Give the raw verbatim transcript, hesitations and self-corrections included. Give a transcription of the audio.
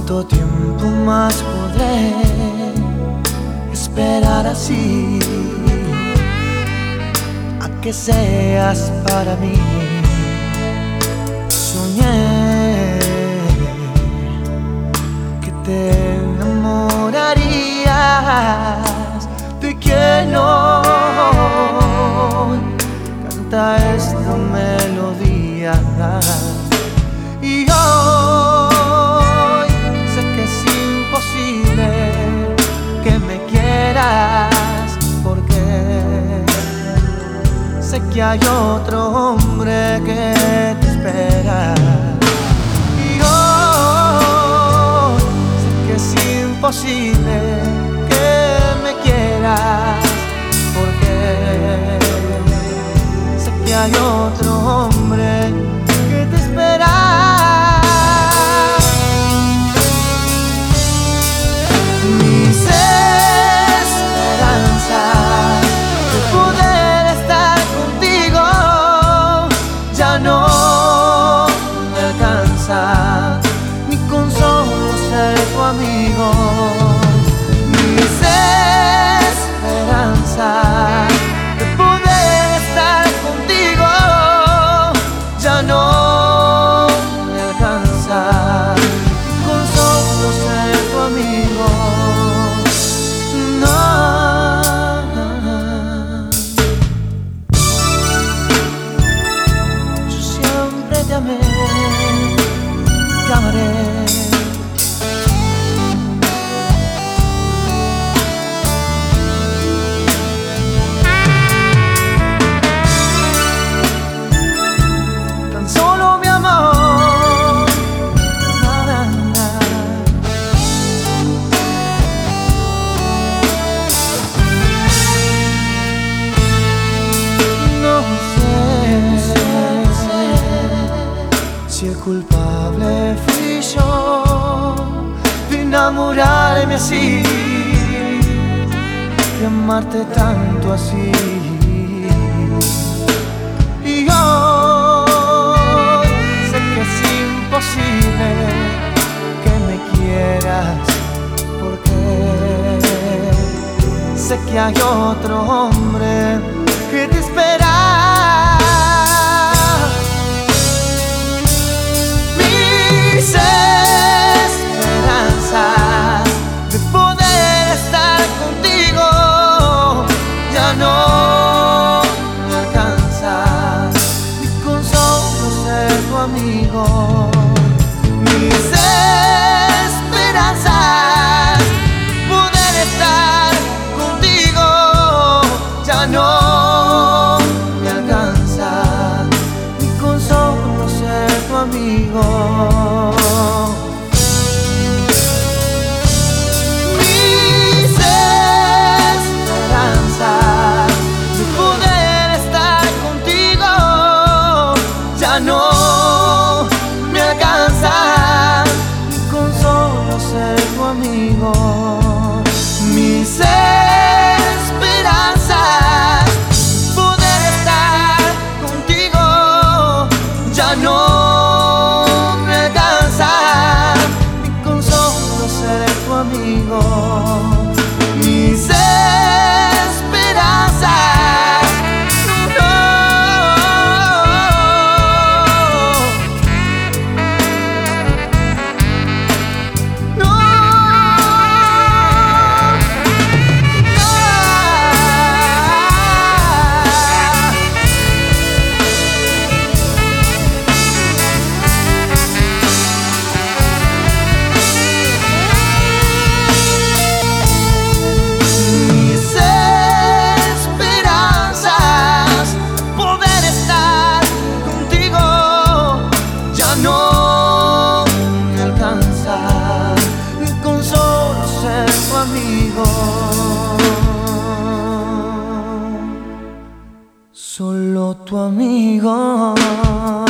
¿Cuánto tiempo más podré esperar así a que seas para mí? Soñé que te enamorarías de quien hoy canta esta melodía. Y hoy sé que es imposible que me quieras, porque sé que hay otro hombre que te espera. Y hoy sé que es imposible que me quieras, porque sé que hay otro hombre que te espera. Mis esperanzas de poder estar contigo ya no me alcanzan, ni con solo ser tu amigo. Mis esperanzas de poder estar contigo ya no me alcanzan, ni con solo ser tu amigo. No. Yo siempre te amé, te amaré. Si el culpable fui yo de enamorarme así, de amarte tanto así. Y hoy sé que es imposible que me quieras, porque sé que hay otro hombre que te espera. Mis esperanzas de poder estar contigo ya no me alcanzan, ni con solo ser tu amigo. Mis esperanzas de poder estar contigo ya no me alcanzan, ni con solo ser tu amigo. Mis esperanzas de poder estar contigo ya no me alcanzan, ni con solo ser tu amigo. Mis esperanzas de poder estar contigo ya no amigo. Mis esperanzas no, no, no, solo tu amigo.